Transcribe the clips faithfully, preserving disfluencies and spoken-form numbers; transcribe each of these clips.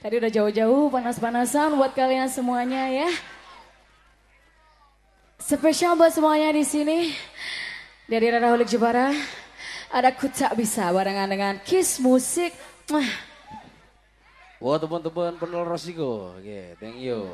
Tadi udah jauh-jauh panas-panasan buat kalian semuanya ya. Spesial buat semuanya di sini. Dari Radaholic Jepara. Ada Ku Tak Bisa barengan dengan Kiss Musik. Wah, teman-teman penol Rosiko. Oke, okay, thank you.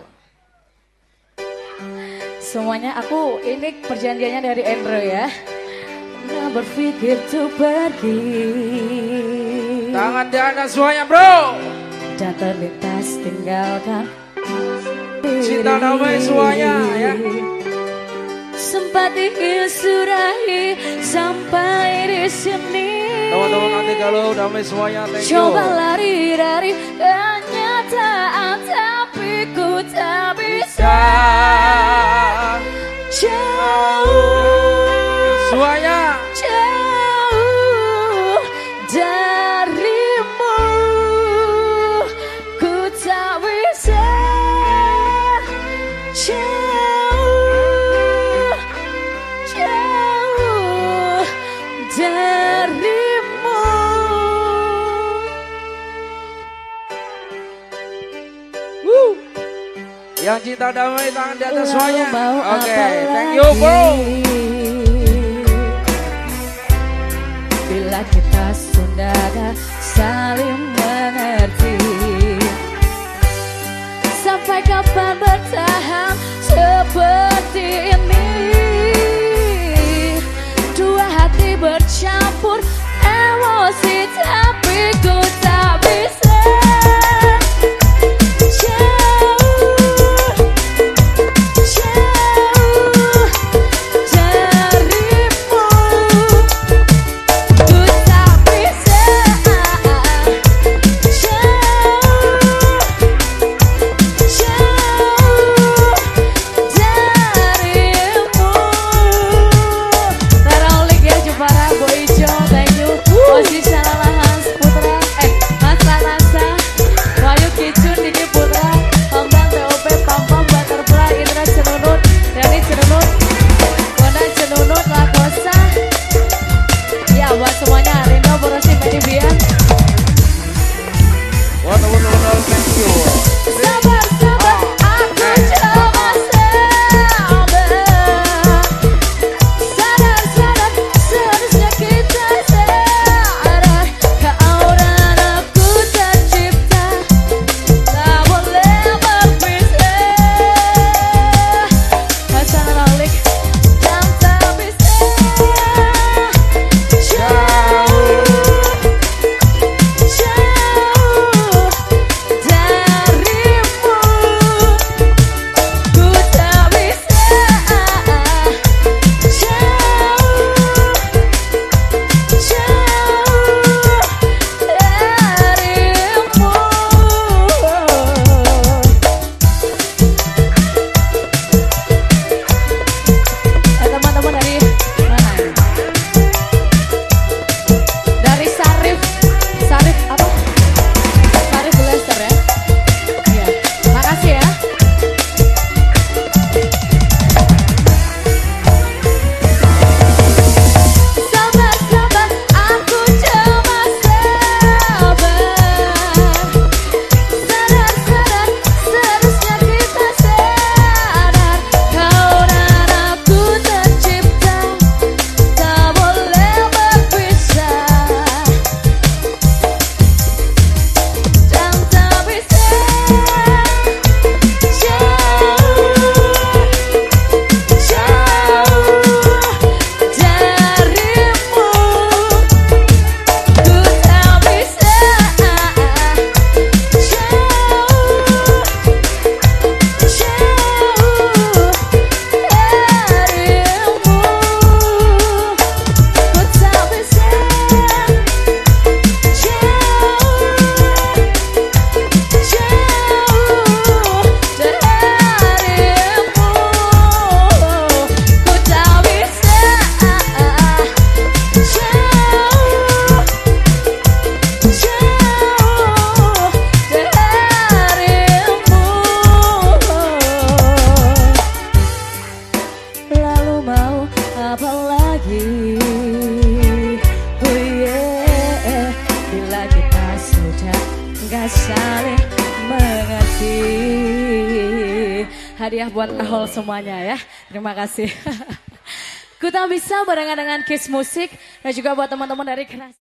Semuanya aku ini perjanjiannya dari Endro ya. Nggak berpikir tuh pergi. Tangan di atas semuanya bro. Dan terlintas tinggalkan cinta damai semuanya ya. Sempat ingin surahi sampai di sini. Teman-teman nanti kalau damai semuanya thank you. Coba lari dari kenyataan tapi ku tak bisa jauh semuanya jauh darimu. Ku tak bisa jauh jauh darimu. Woo. Yang cinta damai tangan di atas semuanya. Oke, okay, thank you bro. Bila kita sudah saling mengerti, sampai kapan bertahan seperti ini? Dua hati bercampur emosi tapi ku tak bisa mengasih. Hadiah buat Rahul semuanya ya. Terima kasih. Ku Tak Bisa barengan dengan Kiss Musik dan juga buat teman-teman dari Keras.